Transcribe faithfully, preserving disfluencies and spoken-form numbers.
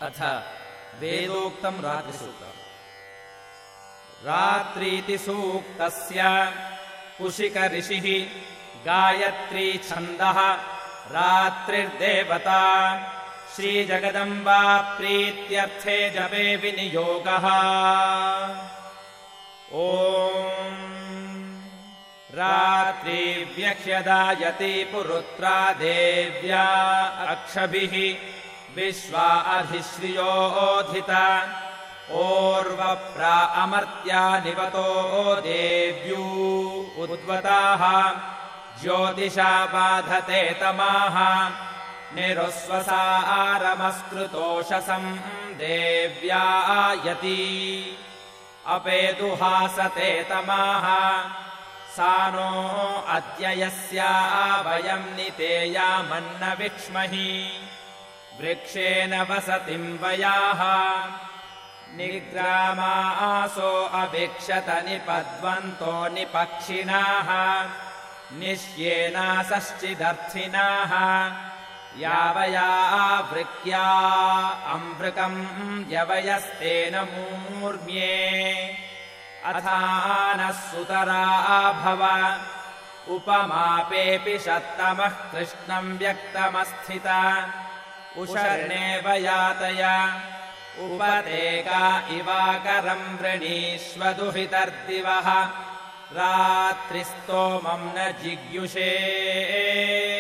अथ वेदोक्तम् रात्रिसूक्तम्। रात्रीति सूक्तस्य कुशिक ऋषिः गायत्री छन्दः रात्रिर्देवता श्रीजगदम्बा प्रीत्यर्थे जपे विनियोगः। ॐ रात्रिव्यह्यदायति पुरुत्रा देव्या अक्षभिः विश्वा अधिश्रियोऽधिता ओर्वप्रा अमर्त्या निवतो देव्यू उद्वताः ज्योतिषा बाधते तमाः निरुस्वसारमस्कृतोषसम् देव्या यति अपेदुहासते तमाः सा नो अद्य यस्या वयम् नितेयामन्न विक्ष्महि वृक्षेण वसतिम् वयाः निग्रामासो अभिक्षत निपद्वन्तो निपक्षिणाः निश्येनासश्चिदर्थिनाः यावया वृक्या अमृकम् यवयस्तेन मूर्म्ये अथानः सुतरा भव उपमापेऽपि षत्तमः कृष्णम् व्यक्तमस्थिता उशर्णेव यातय उपतेका इवाकरम् वृणीष्व दुहितर्दिवः रात्रिस्तोमम् न जिग्युषे।